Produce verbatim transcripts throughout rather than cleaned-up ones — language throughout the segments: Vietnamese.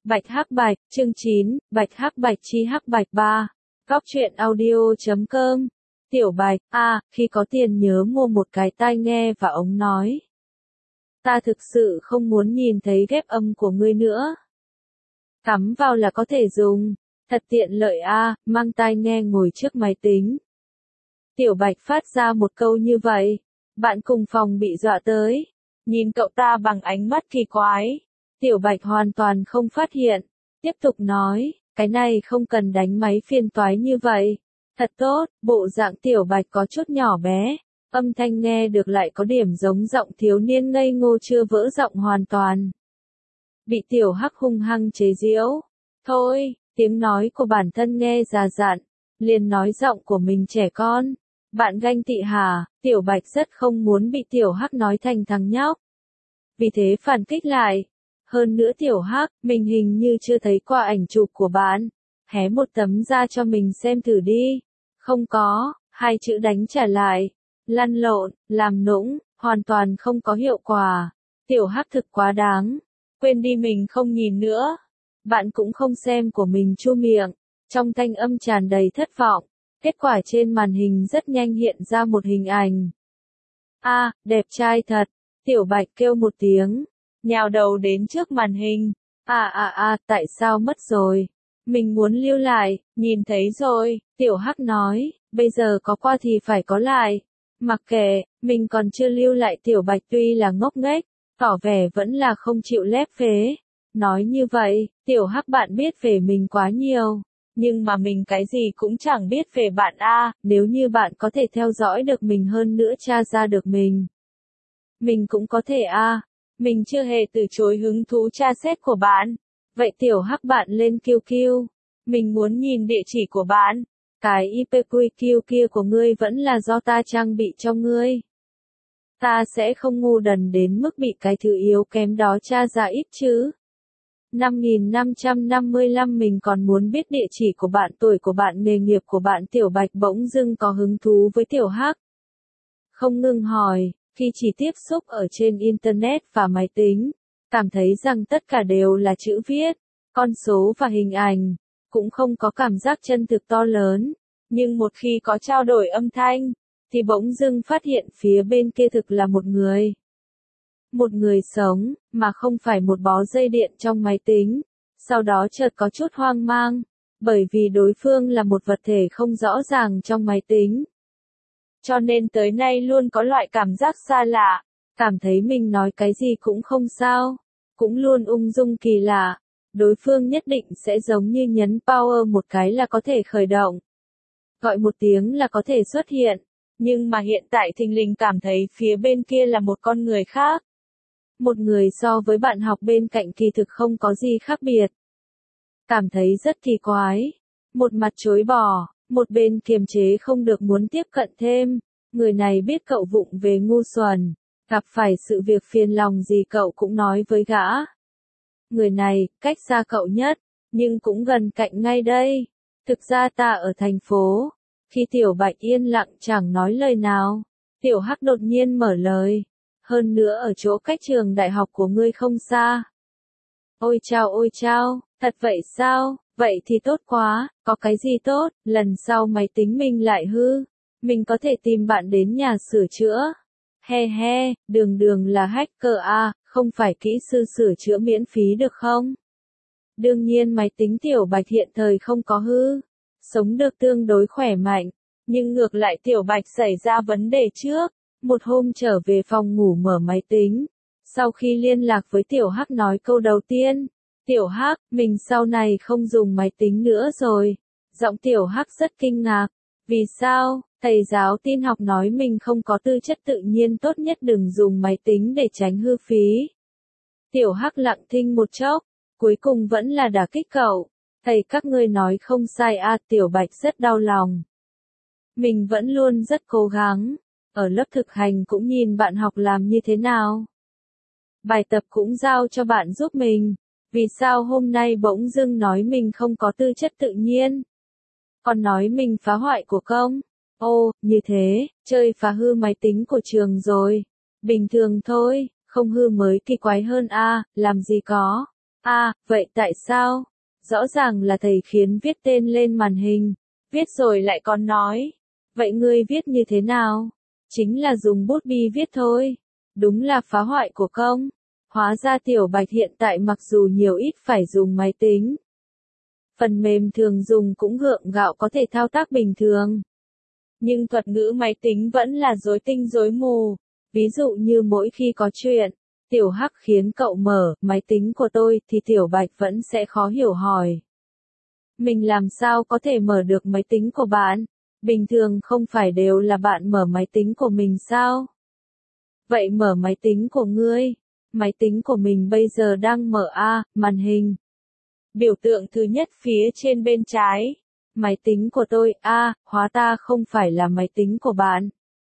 Bạch Hắc Bạch, chương chín, Bạch Hắc Bạch chi Hắc Bạch ba. Góc truyện audio chấm com. Tiểu Bạch, a, à, khi có tiền nhớ mua một cái tai nghe và ống nói. Ta thực sự không muốn nhìn thấy ghép âm của ngươi nữa. Cắm vào là có thể dùng. Thật tiện lợi a, à, mang tai nghe ngồi trước máy tính. Tiểu Bạch phát ra một câu như vậy. Bạn cùng phòng bị dọa tới. Nhìn cậu ta bằng ánh mắt kỳ quái. Tiểu Bạch hoàn toàn không phát hiện. Tiếp tục nói, cái này không cần đánh máy phiền toái như vậy. Thật tốt, bộ dạng Tiểu Bạch có chút nhỏ bé. Âm thanh nghe được lại có điểm giống giọng thiếu niên ngây ngô chưa vỡ giọng hoàn toàn. Bị Tiểu Hắc hung hăng chế giễu. Thôi, tiếng nói của bản thân nghe già dặn. Liền nói giọng của mình trẻ con. Bạn ganh tị hả? Tiểu Bạch rất không muốn bị Tiểu Hắc nói thành thằng nhóc. Vì thế phản kích lại. Hơn nữa Tiểu Hắc, mình hình như chưa thấy qua ảnh chụp của bạn. Hé một tấm ra cho mình xem thử đi. Không có, hai chữ đánh trả lại. Lăn lộn, làm nũng, hoàn toàn không có hiệu quả. Tiểu Hắc thực quá đáng. Quên đi mình không nhìn nữa. Bạn cũng không xem của mình chu miệng. Trong thanh âm tràn đầy thất vọng. Kết quả trên màn hình rất nhanh hiện ra một hình ảnh. A, à, đẹp trai thật. Tiểu Bạch kêu một tiếng. Nhào đầu đến trước màn hình. À à à, tại sao mất rồi? Mình muốn lưu lại, nhìn thấy rồi, Tiểu Hắc nói, bây giờ có qua thì phải có lại. Mặc kệ, mình còn chưa lưu lại. Tiểu Bạch tuy là ngốc nghếch, tỏ vẻ vẫn là không chịu lép vế. Nói như vậy, Tiểu Hắc bạn biết về mình quá nhiều. Nhưng mà mình cái gì cũng chẳng biết về bạn a, nếu như bạn có thể theo dõi được mình hơn nữa tra ra được mình. Mình cũng có thể a. À. Mình chưa hề từ chối hứng thú tra xét của bạn. Vậy Tiểu Hắc bạn lên Q Q. Mình muốn nhìn địa chỉ của bạn. Cái i pê quy kiu kia của ngươi vẫn là do ta trang bị cho ngươi. Ta sẽ không ngu đần đến mức bị cái thứ yếu kém đó tra ra ít chứ. năm nghìn năm trăm năm mươi lăm Mình còn muốn biết địa chỉ của bạn, tuổi của bạn, nghề nghiệp của bạn. Tiểu Bạch bỗng dưng có hứng thú với Tiểu Hắc. Không ngừng hỏi. Khi chỉ tiếp xúc ở trên Internet và máy tính, cảm thấy rằng tất cả đều là chữ viết, con số và hình ảnh, cũng không có cảm giác chân thực to lớn. Nhưng một khi có trao đổi âm thanh, thì bỗng dưng phát hiện phía bên kia thực là một người. Một người sống, mà không phải một bó dây điện trong máy tính. Sau đó chợt có chút hoang mang, bởi vì đối phương là một vật thể không rõ ràng trong máy tính. Cho nên tới nay luôn có loại cảm giác xa lạ, cảm thấy mình nói cái gì cũng không sao, cũng luôn ung dung kỳ lạ. Đối phương nhất định sẽ giống như nhấn power một cái là có thể khởi động. Gọi một tiếng là có thể xuất hiện, nhưng mà hiện tại thình lình cảm thấy phía bên kia là một con người khác. Một người so với bạn học bên cạnh kỳ thực không có gì khác biệt. Cảm thấy rất kỳ quái, một mặt chối bỏ. Một bên kiềm chế không được muốn tiếp cận thêm. Người này biết cậu vụng về ngu xuẩn. Gặp phải sự việc phiền lòng gì cậu cũng nói với gã. Người này, cách xa cậu nhất, nhưng cũng gần cạnh ngay đây. Thực ra ta ở thành phố. Khi Tiểu Bạch yên lặng chẳng nói lời nào, Tiểu Hắc đột nhiên mở lời. Hơn nữa ở chỗ cách trường đại học của ngươi không xa. Ôi chao ôi chao, thật vậy sao? Vậy thì tốt quá, có cái gì tốt, lần sau máy tính mình lại hư, mình có thể tìm bạn đến nhà sửa chữa. He he, đường đường là hacker a, không phải kỹ sư sửa chữa miễn phí được không? Đương nhiên máy tính Tiểu Bạch hiện thời không có hư, sống được tương đối khỏe mạnh, nhưng ngược lại Tiểu Bạch xảy ra vấn đề trước. Một hôm trở về phòng ngủ mở máy tính, sau khi liên lạc với Tiểu Hắc nói câu đầu tiên. Tiểu Hắc, mình sau này không dùng máy tính nữa rồi. Giọng Tiểu Hắc rất kinh ngạc. Vì sao? Thầy giáo tin học nói mình không có tư chất tự nhiên, tốt nhất đừng dùng máy tính để tránh hư phí. Tiểu Hắc lặng thinh một chốc, cuối cùng vẫn là đả kích cậu. Thầy các ngươi nói không sai a. Tiểu Bạch rất đau lòng. Mình vẫn luôn rất cố gắng. Ở lớp thực hành cũng nhìn bạn học làm như thế nào. Bài tập cũng giao cho bạn giúp mình. Vì sao hôm nay bỗng dưng nói mình không có tư chất tự nhiên? Còn nói mình phá hoại của công? Ô, như thế, chơi phá hư máy tính của trường rồi. Bình thường thôi, không hư mới kỳ quái hơn a, làm gì có. À, vậy tại sao? Rõ ràng là thầy khiến viết tên lên màn hình. Viết rồi lại còn nói. Vậy ngươi viết như thế nào? Chính là dùng bút bi viết thôi. Đúng là phá hoại của công. Hóa ra Tiểu Bạch hiện tại mặc dù nhiều ít phải dùng máy tính. Phần mềm thường dùng cũng gượng gạo có thể thao tác bình thường. Nhưng thuật ngữ máy tính vẫn là rối tinh rối mù. Ví dụ như mỗi khi có chuyện, Tiểu Hắc khiến cậu mở máy tính của tôi thì Tiểu Bạch vẫn sẽ khó hiểu hỏi. Mình làm sao có thể mở được máy tính của bạn? Bình thường không phải đều là bạn mở máy tính của mình sao? Vậy mở máy tính của ngươi. Máy tính của mình bây giờ đang mở A, màn hình. Biểu tượng thứ nhất phía trên bên trái. Máy tính của tôi, A, hóa ta không phải là máy tính của bạn.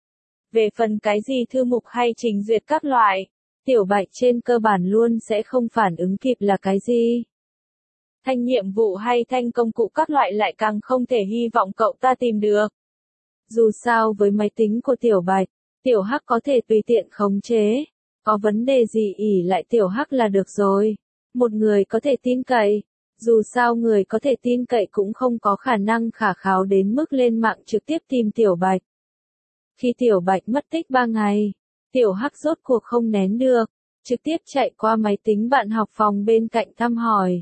Về phần cái gì thư mục hay trình duyệt các loại, Tiểu Bạch trên cơ bản luôn sẽ không phản ứng kịp là cái gì. Thanh nhiệm vụ hay thanh công cụ các loại lại càng không thể hy vọng cậu ta tìm được. Dù sao với máy tính của Tiểu Bạch, Tiểu Hắc có thể tùy tiện khống chế. Có vấn đề gì ỉ lại Tiểu Hắc là được rồi. Một người có thể tin cậy. Dù sao người có thể tin cậy cũng không có khả năng khả kháo đến mức lên mạng trực tiếp tìm Tiểu Bạch. Khi Tiểu Bạch mất tích ba ngày, Tiểu Hắc rốt cuộc không nén được, trực tiếp chạy qua máy tính bạn học phòng bên cạnh thăm hỏi.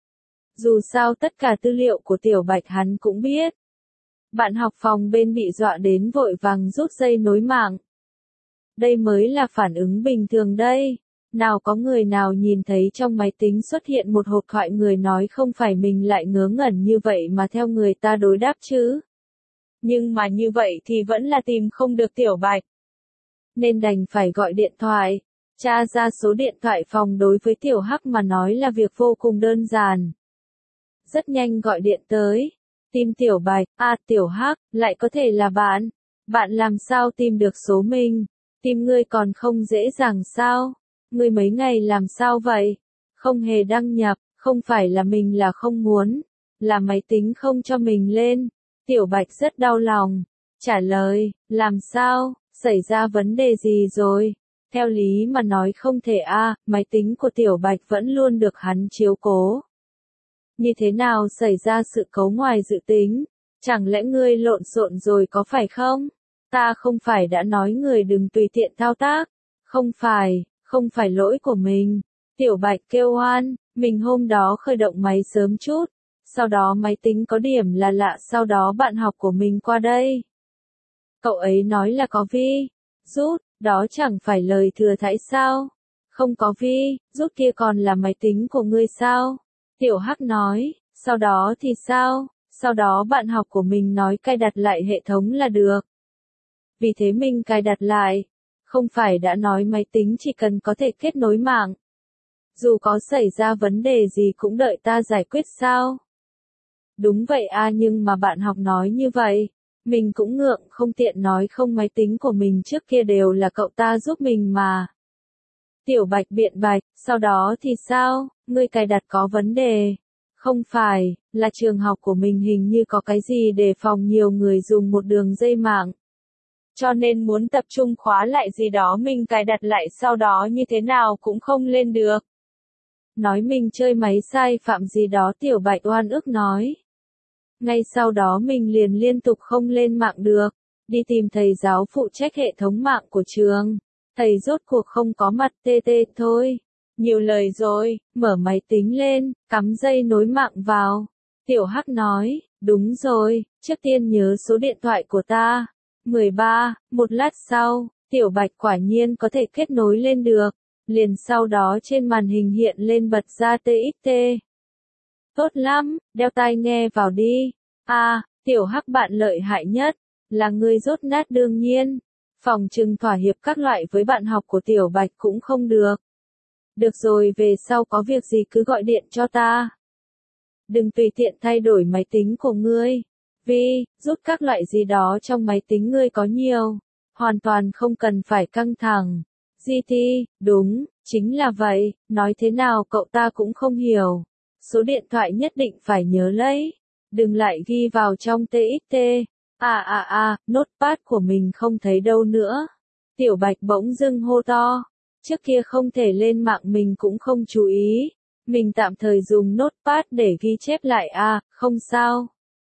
Dù sao tất cả tư liệu của Tiểu Bạch hắn cũng biết. Bạn học phòng bên bị dọa đến vội vàng rút dây nối mạng. Đây mới là phản ứng bình thường đây. Nào có người nào nhìn thấy trong máy tính xuất hiện một hộp thoại người nói không phải mình lại ngớ ngẩn như vậy mà theo người ta đối đáp chứ. Nhưng mà như vậy thì vẫn là tìm không được Tiểu Bạch. Nên đành phải gọi điện thoại. Tra ra số điện thoại phòng đối với Tiểu Hắc mà nói là việc vô cùng đơn giản. Rất nhanh gọi điện tới. Tìm Tiểu Bạch, à Tiểu Hắc, lại có thể là bạn. Bạn làm sao tìm được số mình? Tìm ngươi còn không dễ dàng sao? Ngươi mấy ngày làm sao vậy? Không hề đăng nhập, không phải là mình là không muốn, là máy tính không cho mình lên. Tiểu Bạch rất đau lòng. Trả lời, làm sao? Xảy ra vấn đề gì rồi? Theo lý mà nói không thể a, à, máy tính của Tiểu Bạch vẫn luôn được hắn chiếu cố. Như thế nào xảy ra sự cố ngoài dự tính? Chẳng lẽ ngươi lộn xộn rồi có phải không? Ta không phải đã nói người đừng tùy tiện thao tác. Không phải, không phải lỗi của mình. Tiểu Bạch kêu oan, mình hôm đó khởi động máy sớm chút. Sau đó máy tính có điểm là lạ, sau đó bạn học của mình qua đây. Cậu ấy nói là có vi rút, đó chẳng phải lời thừa thãi sao? Không có vi rút kia còn là máy tính của ngươi sao? Tiểu Hắc nói, sau đó thì sao? Sau đó bạn học của mình nói cài đặt lại hệ thống là được. Vì thế mình cài đặt lại. Không phải đã nói máy tính chỉ cần có thể kết nối mạng. Dù có xảy ra vấn đề gì cũng đợi ta giải quyết sao? Đúng vậy à, nhưng mà bạn học nói như vậy. Mình cũng ngượng không tiện nói không, máy tính của mình trước kia đều là cậu ta giúp mình mà. Tiểu Bạch biện bạch, sau đó thì sao? Ngươi cài đặt có vấn đề. Không phải, là trường học của mình hình như có cái gì để phòng nhiều người dùng một đường dây mạng. Cho nên muốn tập trung khóa lại gì đó mình cài đặt lại, sau đó như thế nào cũng không lên được. Nói mình chơi máy sai phạm gì đó, Tiểu Bạch oan ức nói. Ngay sau đó mình liền liên tục không lên mạng được. Đi tìm thầy giáo phụ trách hệ thống mạng của trường. Thầy rốt cuộc không có mặt, tê tê thôi. Nhiều lời rồi, mở máy tính lên, cắm dây nối mạng vào. Tiểu Hắc nói, đúng rồi, trước tiên nhớ số điện thoại của ta. mười ba, một lát sau, Tiểu Bạch quả nhiên có thể kết nối lên được. Liền sau đó trên màn hình hiện lên bật ra tê ích tê. Tốt lắm, đeo tai nghe vào đi. À, Tiểu Hắc bạn lợi hại nhất, là người rốt nát đương nhiên. Phòng trừng thỏa hiệp các loại với bạn học của Tiểu Bạch cũng không được. Được rồi, về sau có việc gì cứ gọi điện cho ta. Đừng tùy tiện thay đổi máy tính của ngươi. Vì, rút các loại gì đó trong máy tính ngươi có nhiều. Hoàn toàn không cần phải căng thẳng. giê tê, đúng, chính là vậy, nói thế nào cậu ta cũng không hiểu. Số điện thoại nhất định phải nhớ lấy. Đừng lại ghi vào trong tê ích tê. À à à, notepad của mình không thấy đâu nữa. Tiểu Bạch bỗng dưng hô to. Trước kia không thể lên mạng mình cũng không chú ý. Mình tạm thời dùng notepad để ghi chép lại à, không sao.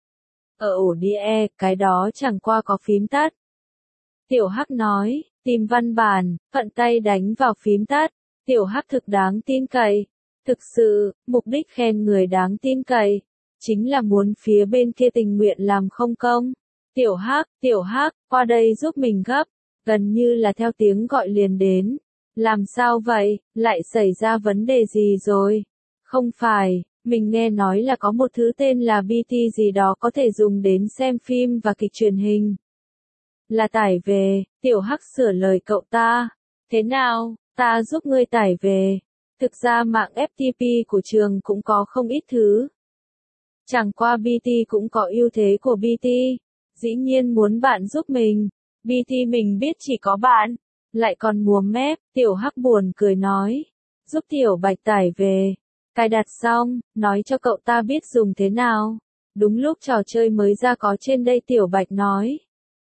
Ở ổ đĩa E, cái đó chẳng qua có phím tắt. Tiểu Hắc nói, tìm văn bản, thuận tay đánh vào phím tắt. Tiểu Hắc thực đáng tin cậy. Thực sự, mục đích khen người đáng tin cậy, chính là muốn phía bên kia tình nguyện làm không công. Tiểu Hắc, Tiểu Hắc, qua đây giúp mình gấp. Gần như là theo tiếng gọi liền đến. Làm sao vậy, lại xảy ra vấn đề gì rồi? Không phải, mình nghe nói là có một thứ tên là bê tê gì đó có thể dùng đến xem phim và kịch truyền hình. Là tải về, Tiểu Hắc sửa lời cậu ta. Thế nào, ta giúp ngươi tải về. Thực ra mạng ép tê pê của trường cũng có không ít thứ. Chẳng qua bê tê cũng có ưu thế của bê tê. Dĩ nhiên muốn bạn giúp mình. bê tê mình biết chỉ có bạn. Lại còn múa mép, Tiểu Hắc buồn cười nói. Giúp Tiểu Bạch tải về. Cài đặt xong, nói cho cậu ta biết dùng thế nào. Đúng lúc trò chơi mới ra có trên đây Tiểu Bạch nói.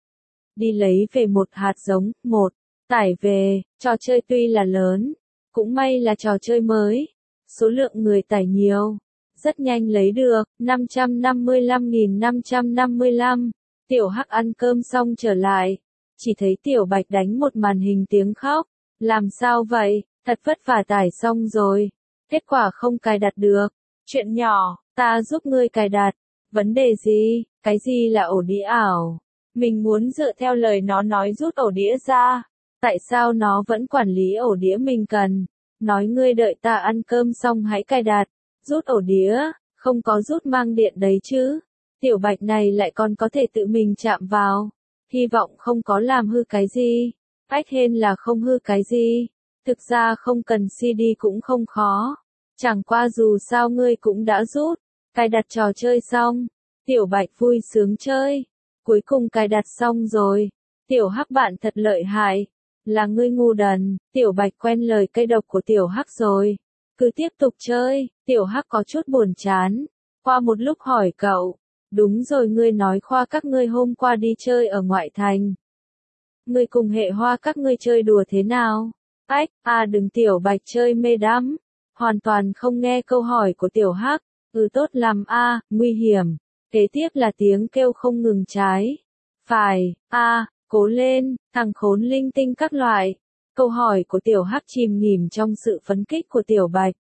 Đi lấy về một hạt giống, một, tải về, trò chơi tuy là lớn. Cũng may là trò chơi mới. Số lượng người tải nhiều. Rất nhanh lấy được, năm trăm năm mươi lăm nghìn năm trăm năm mươi lăm. Tiểu Hắc ăn cơm xong trở lại. Chỉ thấy Tiểu Bạch đánh một màn hình tiếng khóc. Làm sao vậy, thật vất vả tải xong rồi. Kết quả không cài đặt được. Chuyện nhỏ, ta giúp ngươi cài đặt. Vấn đề gì, cái gì là ổ đĩa ảo? Mình muốn dựa theo lời nó nói rút ổ đĩa ra. Tại sao nó vẫn quản lý ổ đĩa mình cần? Nói ngươi đợi ta ăn cơm xong hãy cài đặt. Rút ổ đĩa, không có rút mang điện đấy chứ. Tiểu Bạch này lại còn có thể tự mình chạm vào. Hy vọng không có làm hư cái gì. Ách hên là không hư cái gì. Thực ra không cần xê đê cũng không khó. Chẳng qua dù sao ngươi cũng đã rút. Cài đặt trò chơi xong. Tiểu Bạch vui sướng chơi. Cuối cùng cài đặt xong rồi. Tiểu Hắc bạn thật lợi hại. Là ngươi ngu đần. Tiểu Bạch quen lời cây độc của Tiểu Hắc rồi. Cứ tiếp tục chơi. Tiểu Hắc có chút buồn chán. Qua một lúc hỏi cậu. Đúng rồi, ngươi nói Khoa các ngươi hôm qua đi chơi ở ngoại thành. Ngươi cùng Hệ Hoa các ngươi chơi đùa thế nào? Ách, à đừng, Tiểu Bạch chơi mê đắm. Hoàn toàn không nghe câu hỏi của Tiểu Hắc. Ừ tốt lắm a, nguy hiểm. Kế tiếp là tiếng kêu không ngừng trái. Phải, a, cố lên, thằng khốn linh tinh các loại. Câu hỏi của Tiểu Hắc chìm nghỉm trong sự phấn khích của Tiểu Bạch.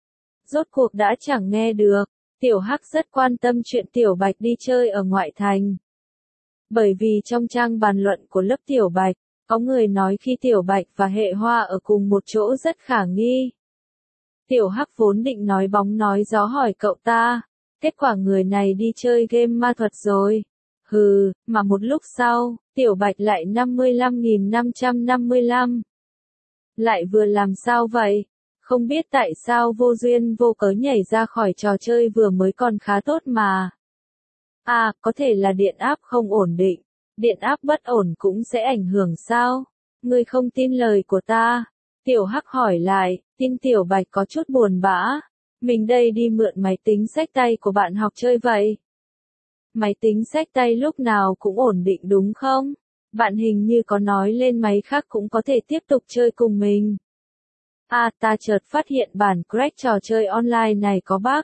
Rốt cuộc đã chẳng nghe được. Tiểu Hắc rất quan tâm chuyện Tiểu Bạch đi chơi ở ngoại thành. Bởi vì trong trang bàn luận của lớp Tiểu Bạch, có người nói khi Tiểu Bạch và Hệ Hoa ở cùng một chỗ rất khả nghi. Tiểu Hắc vốn định nói bóng nói gió hỏi cậu ta. Kết quả người này đi chơi game ma thuật rồi. Hừ, mà một lúc sau, Tiểu Bạch lại năm mươi lăm nghìn năm trăm năm mươi lăm. Lại vừa làm sao vậy? Không biết tại sao vô duyên vô cớ nhảy ra khỏi trò chơi vừa mới còn khá tốt mà. À, có thể là điện áp không ổn định. Điện áp bất ổn cũng sẽ ảnh hưởng sao? Ngươi không tin lời của ta? Tiểu Hắc hỏi lại, tin. Tiểu Bạch có chút buồn bã. Mình đây đi mượn máy tính xách tay của bạn học chơi vậy. Máy tính xách tay lúc nào cũng ổn định đúng không? Bạn hình như có nói lên máy khác cũng có thể tiếp tục chơi cùng mình. À, ta chợt phát hiện bản crack trò chơi online này có bug.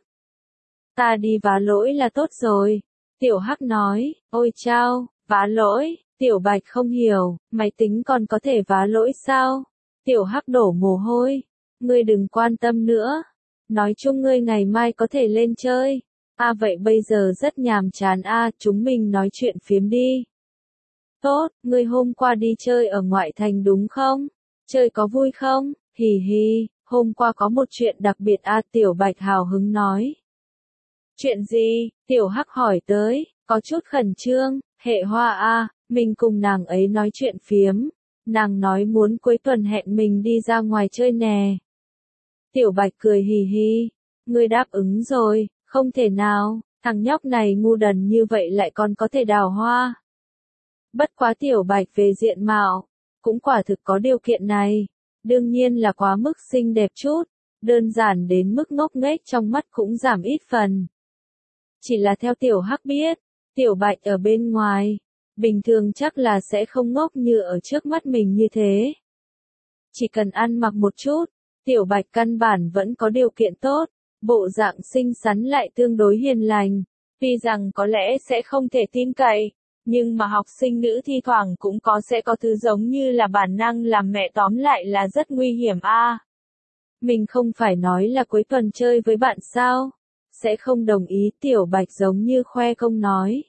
Ta đi vá lỗi là tốt rồi. Tiểu Hắc nói, ôi chao, vá lỗi. Tiểu Bạch không hiểu, máy tính còn có thể vá lỗi sao? Tiểu Hắc đổ mồ hôi. Ngươi đừng quan tâm nữa. Nói chung ngươi ngày mai có thể lên chơi. À vậy bây giờ rất nhàm chán à, chúng mình nói chuyện phiếm đi. Tốt, ngươi hôm qua đi chơi ở ngoại thành đúng không? Chơi có vui không? Hì hì, hôm qua có một chuyện đặc biệt à, Tiểu Bạch hào hứng nói. Chuyện gì? Tiểu Hắc hỏi tới, có chút khẩn trương. Hệ Hoa à, mình cùng nàng ấy nói chuyện phiếm. Nàng nói muốn cuối tuần hẹn mình đi ra ngoài chơi nè. Tiểu Bạch cười hì hì. Ngươi đáp ứng rồi, không thể nào, thằng nhóc này ngu đần như vậy lại còn có thể đào hoa. Bất quá Tiểu Bạch về diện mạo, cũng quả thực có điều kiện này. Đương nhiên là quá mức xinh đẹp chút, đơn giản đến mức ngốc nghếch trong mắt cũng giảm ít phần. Chỉ là theo Tiểu Hắc biết, Tiểu Bạch ở bên ngoài, bình thường chắc là sẽ không ngốc như ở trước mắt mình như thế. Chỉ cần ăn mặc một chút, Tiểu Bạch căn bản vẫn có điều kiện tốt, bộ dạng xinh xắn lại tương đối hiền lành. Tuy rằng có lẽ sẽ không thể tin cậy, nhưng mà học sinh nữ thi thoảng cũng có sẽ có thứ giống như là bản năng làm mẹ tóm lại là rất nguy hiểm a. À, mình không phải nói là cuối tuần chơi với bạn sao? Sẽ không đồng ý, Tiểu Bạch giống như khoe công nói.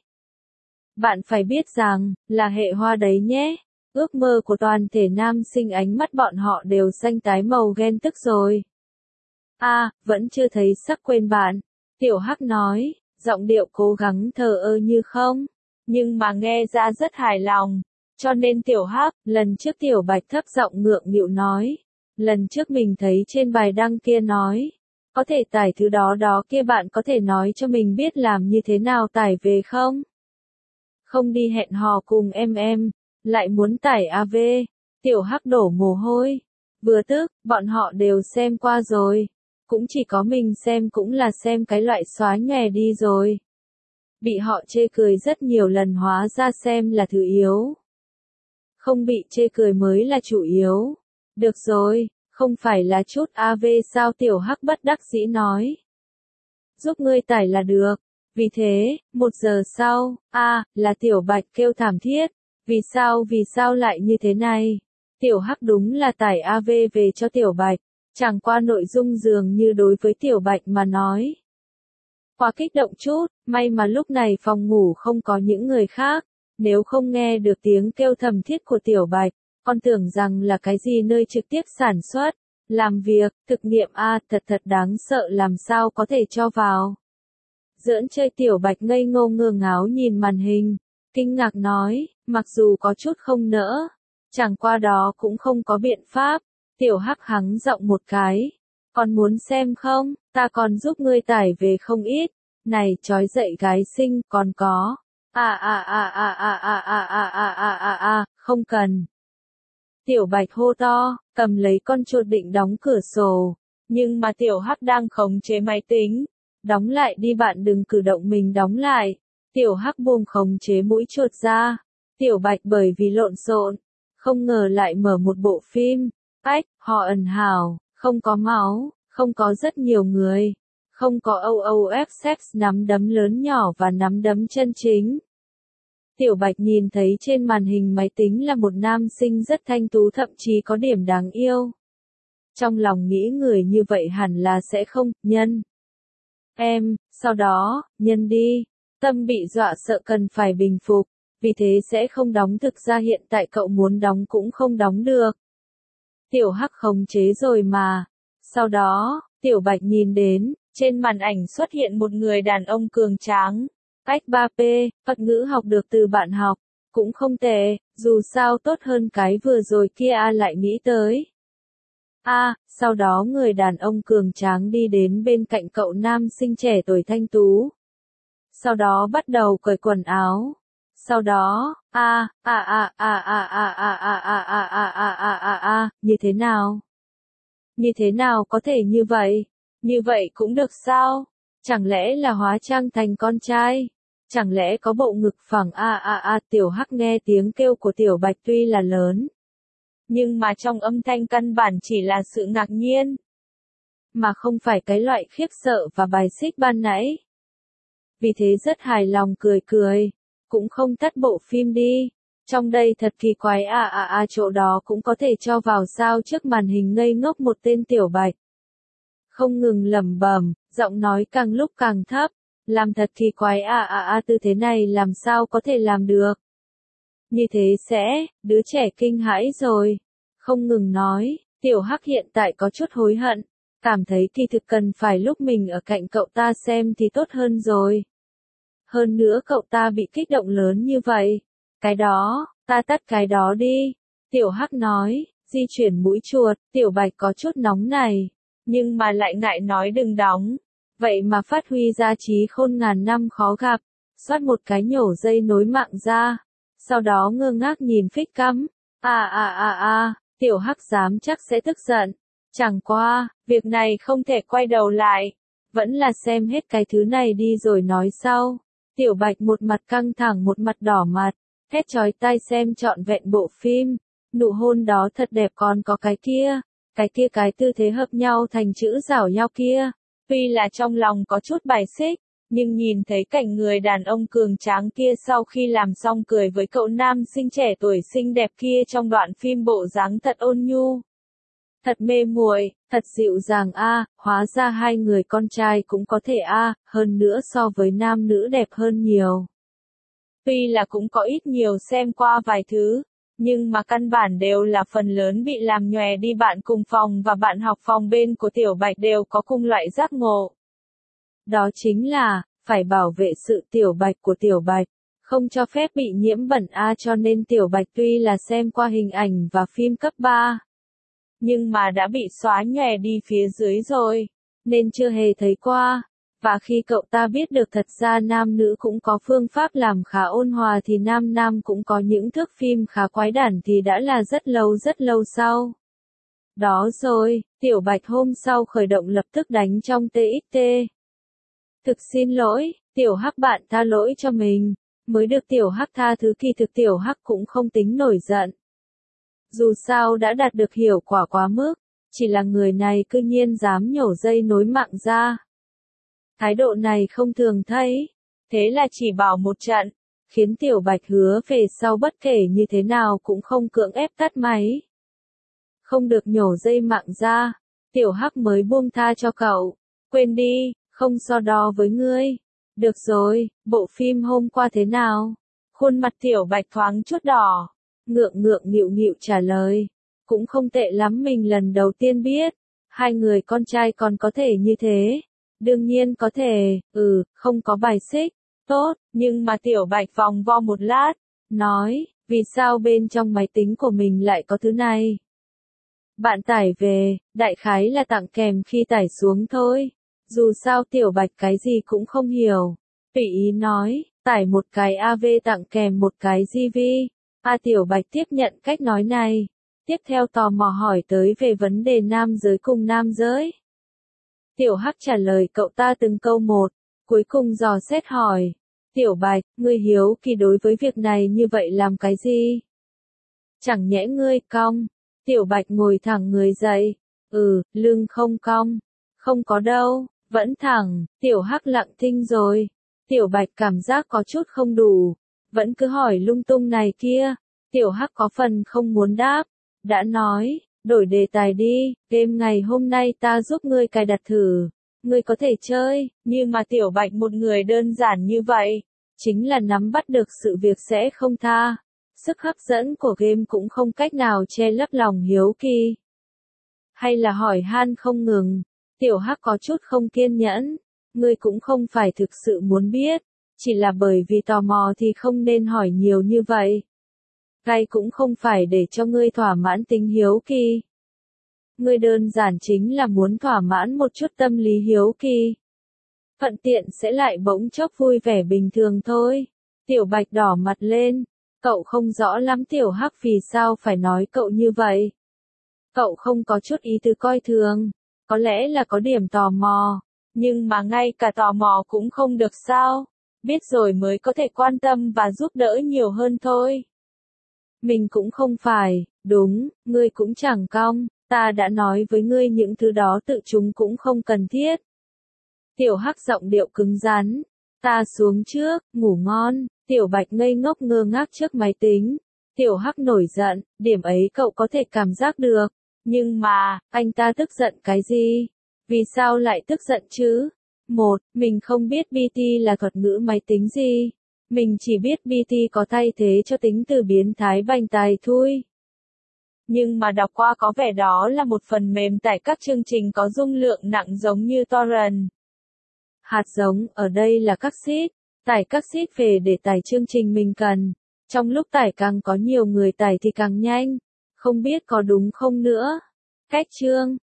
Bạn phải biết rằng, là hệ hoa đấy nhé. Ước mơ của toàn thể nam sinh, ánh mắt bọn họ đều xanh tái màu ghen tức rồi. A, à, vẫn chưa thấy sắc quên bạn. Tiểu Hắc nói, giọng điệu cố gắng thờ ơ như không, nhưng mà nghe ra rất hài lòng. Cho nên Tiểu Hắc, lần trước Tiểu Bạch thấp giọng ngượng nghịu nói. Lần trước mình thấy trên bài đăng kia nói, có thể tải thứ đó đó kia, bạn có thể nói cho mình biết làm như thế nào tải về không? Không đi hẹn hò cùng em em, lại muốn tải a vê. Tiểu Hắc đổ mồ hôi. Vừa tức, bọn họ đều xem qua rồi. Cũng chỉ có mình xem cũng là xem cái loại xóa nhòe đi rồi. Bị họ chê cười rất nhiều lần, hóa ra xem là thứ yếu. Không bị chê cười mới là chủ yếu. Được rồi, không phải là chút a vê sao, Tiểu Hắc bất đắc dĩ nói. Giúp ngươi tải là được. Vì thế, một giờ sau, a à, là Tiểu Bạch kêu thảm thiết. Vì sao vì sao lại như thế này? Tiểu Hắc đúng là tải a vê về cho Tiểu Bạch. Chẳng qua nội dung dường như đối với Tiểu Bạch mà nói. Quá kích động chút, may mà lúc này phòng ngủ không có những người khác. Nếu không nghe được tiếng kêu thầm thiết của Tiểu Bạch, con tưởng rằng là cái gì nơi trực tiếp sản xuất, làm việc, thực nghiệm a, thật thật đáng sợ, làm sao có thể cho vào. Giỡn chơi. Tiểu Bạch ngây ngô ngơ ngáo nhìn màn hình, kinh ngạc nói, mặc dù có chút không nỡ, chẳng qua đó cũng không có biện pháp. Tiểu Hắc hắng giọng một cái, còn muốn xem không, ta còn giúp ngươi tải về không ít, này trói dậy gái xinh, còn có, a a a a a a a a a a a a, không cần. Tiểu Bạch hô to, cầm lấy con chuột định đóng cửa sổ, nhưng mà Tiểu Hắc đang khống chế máy tính. Đóng lại đi, bạn đừng cử động, mình đóng lại. Tiểu Hắc buông khống chế mũi chuột ra. Tiểu Bạch bởi vì lộn xộn, không ngờ lại mở một bộ phim. Ách, họ ẩn hào, không có máu, không có rất nhiều người, không có o o ép sex, nắm đấm lớn nhỏ và nắm đấm chân chính. Tiểu Bạch nhìn thấy trên màn hình máy tính là một nam sinh rất thanh tú, thậm chí có điểm đáng yêu. Trong lòng nghĩ người như vậy hẳn là sẽ không, nhân. Em, sau đó, nhân đi. Tâm bị dọa sợ cần phải bình phục, vì thế sẽ không đóng, thực ra hiện tại cậu muốn đóng cũng không đóng được. Tiểu Hắc khống chế rồi mà. Sau đó, Tiểu Bạch nhìn đến, trên màn ảnh xuất hiện một người đàn ông cường tráng. Cách ba P, Phật ngữ học được từ bạn học, cũng không tệ, dù sao tốt hơn cái vừa rồi kia. A lại nghĩ tới. A, à, sau đó người đàn ông cường tráng đi đến bên cạnh cậu nam sinh trẻ tuổi thanh tú. Sau đó bắt đầu cởi quần áo. Sau đó, a a a a a a a a a a a a a a a, như thế nào? Như thế nào có thể như vậy? Như vậy cũng được sao? Chẳng lẽ là hóa trang thành con trai? Chẳng lẽ có bộ ngực phẳng? A a a, Tiểu Hắc nghe tiếng kêu của Tiểu Bạch tuy là lớn, nhưng mà trong âm thanh căn bản chỉ là sự ngạc nhiên, mà không phải cái loại khiếp sợ và bài xích ban nãy. Vì thế rất hài lòng cười cười, cũng không tắt bộ phim đi. Trong đây thật kỳ quái, a a a, chỗ đó cũng có thể cho vào sao? Trước màn hình ngây ngốc một tên Tiểu Bạch không ngừng lẩm bẩm, giọng nói càng lúc càng thấp, làm thật kỳ quái, a a a, tư thế này làm sao có thể làm được? Như thế sẽ, đứa trẻ kinh hãi rồi. Không ngừng nói, Tiểu Hắc hiện tại có chút hối hận, cảm thấy kỳ thực cần phải lúc mình ở cạnh cậu ta xem thì tốt hơn rồi. Hơn nữa cậu ta bị kích động lớn như vậy. Cái đó, ta tắt cái đó đi. Tiểu Hắc nói, di chuyển mũi chuột. Tiểu Bạch có chút nóng này, nhưng mà lại ngại nói đừng đóng. Vậy mà phát huy ra trí khôn ngàn năm khó gặp, xoát một cái nhổ dây nối mạng ra. Sau đó ngơ ngác nhìn phích cắm. À à à à, Tiểu Hắc dám chắc sẽ tức giận. Chẳng qua, việc này không thể quay đầu lại. Vẫn là xem hết cái thứ này đi rồi nói sau. Tiểu Bạch một mặt căng thẳng một mặt đỏ mặt, hét chói tai xem trọn vẹn bộ phim. Nụ hôn đó thật đẹp, còn có cái kia. cái kia cái tư thế hợp nhau thành chữ rảo nhau kia. Tuy là trong lòng có chút bài xích, nhưng nhìn thấy cảnh người đàn ông cường tráng kia sau khi làm xong cười với cậu nam sinh trẻ tuổi xinh đẹp kia trong đoạn phim bộ dáng thật ôn nhu. Thật mê muội, thật dịu dàng a, hóa ra hai người con trai cũng có thể a, hơn nữa so với nam nữ đẹp hơn nhiều. Tuy là cũng có ít nhiều xem qua vài thứ, nhưng mà căn bản đều là phần lớn bị làm nhòe đi. Bạn cùng phòng và bạn học phòng bên của Tiểu Bạch đều có cùng loại giác ngộ. Đó chính là, phải bảo vệ sự Tiểu Bạch của Tiểu Bạch, không cho phép bị nhiễm bẩn a, cho nên Tiểu Bạch tuy là xem qua hình ảnh và phim cấp ba, nhưng mà đã bị xóa nhòe đi phía dưới rồi, nên chưa hề thấy qua. Và khi cậu ta biết được thật ra nam nữ cũng có phương pháp làm khá ôn hòa thì nam nam cũng có những thước phim khá quái đản thì đã là rất lâu rất lâu sau. Đó rồi, Tiểu Bạch hôm sau khởi động lập tức đánh trong tê ích tê. Thực xin lỗi, Tiểu Hắc bạn tha lỗi cho mình, mới được Tiểu Hắc tha thứ, kỳ thực Tiểu Hắc cũng không tính nổi giận. Dù sao đã đạt được hiệu quả quá mức, chỉ là người này cư nhiên dám nhổ dây nối mạng ra. Thái độ này không thường thấy, thế là chỉ bảo một trận, khiến Tiểu Bạch hứa về sau bất kể như thế nào cũng không cưỡng ép tắt máy. Không được nhổ dây mạng ra, Tiểu Hắc mới buông tha cho cậu, quên đi, không so đo với ngươi. Được rồi, bộ phim hôm qua thế nào? Khuôn mặt Tiểu Bạch thoáng chút đỏ, ngượng ngượng nghịu nghịu trả lời, cũng không tệ lắm, mình lần đầu tiên biết, hai người con trai còn có thể như thế. Đương nhiên có thể, ừ, không có bài xích, tốt, nhưng mà Tiểu Bạch vòng vo một lát, nói, vì sao bên trong máy tính của mình lại có thứ này? Bạn tải về, đại khái là tặng kèm khi tải xuống thôi. Dù sao Tiểu Bạch cái gì cũng không hiểu. Tùy ý nói, tải một cái a vê tặng kèm một cái giê vê. A Tiểu Bạch tiếp nhận cách nói này. Tiếp theo tò mò hỏi tới về vấn đề nam giới cùng nam giới. Tiểu Hắc trả lời cậu ta từng câu một, cuối cùng dò xét hỏi. Tiểu Bạch, ngươi hiếu kỳ đối với việc này như vậy làm cái gì? Chẳng nhẽ ngươi cong? Tiểu Bạch ngồi thẳng người dậy. Ừ, lưng không cong. Không có đâu, vẫn thẳng. Tiểu Hắc lặng thinh rồi. Tiểu Bạch cảm giác có chút không đủ, vẫn cứ hỏi lung tung này kia. Tiểu Hắc có phần không muốn đáp, đã nói, đổi đề tài đi, game ngày hôm nay ta giúp ngươi cài đặt thử, ngươi có thể chơi, nhưng mà Tiểu Bạch một người đơn giản như vậy, chính là nắm bắt được sự việc sẽ không tha. Sức hấp dẫn của game cũng không cách nào che lấp lòng hiếu kỳ. Hay là hỏi han không ngừng, Tiểu Hắc có chút không kiên nhẫn, ngươi cũng không phải thực sự muốn biết, chỉ là bởi vì tò mò thì không nên hỏi nhiều như vậy. Cái cũng không phải để cho ngươi thỏa mãn tính hiếu kỳ. Ngươi đơn giản chính là muốn thỏa mãn một chút tâm lý hiếu kỳ. Thuận tiện sẽ lại bỗng chốc vui vẻ bình thường thôi. Tiểu Bạch đỏ mặt lên, cậu không rõ lắm Tiểu Hắc vì sao phải nói cậu như vậy. Cậu không có chút ý tứ coi thường, có lẽ là có điểm tò mò, nhưng mà ngay cả tò mò cũng không được sao, biết rồi mới có thể quan tâm và giúp đỡ nhiều hơn thôi. Mình cũng không phải, đúng, ngươi cũng chẳng cong, ta đã nói với ngươi những thứ đó tự chúng cũng không cần thiết. Tiểu Hắc giọng điệu cứng rắn, ta xuống trước, ngủ ngon. Tiểu Bạch ngây ngốc ngơ ngác trước máy tính. Tiểu Hắc nổi giận, điểm ấy cậu có thể cảm giác được. Nhưng mà, anh ta tức giận cái gì? Vì sao lại tức giận chứ? Một, mình không biết bê tê là thuật ngữ máy tính gì. Mình chỉ biết bê tê có thay thế cho tính từ biến thái bành tài thui. Nhưng mà đọc qua có vẻ đó là một phần mềm tải các chương trình có dung lượng nặng giống như torrent. Hạt giống ở đây là các seed, tải các seed về để tải chương trình mình cần. Trong lúc tải càng có nhiều người tải thì càng nhanh. Không biết có đúng không nữa. Cách chương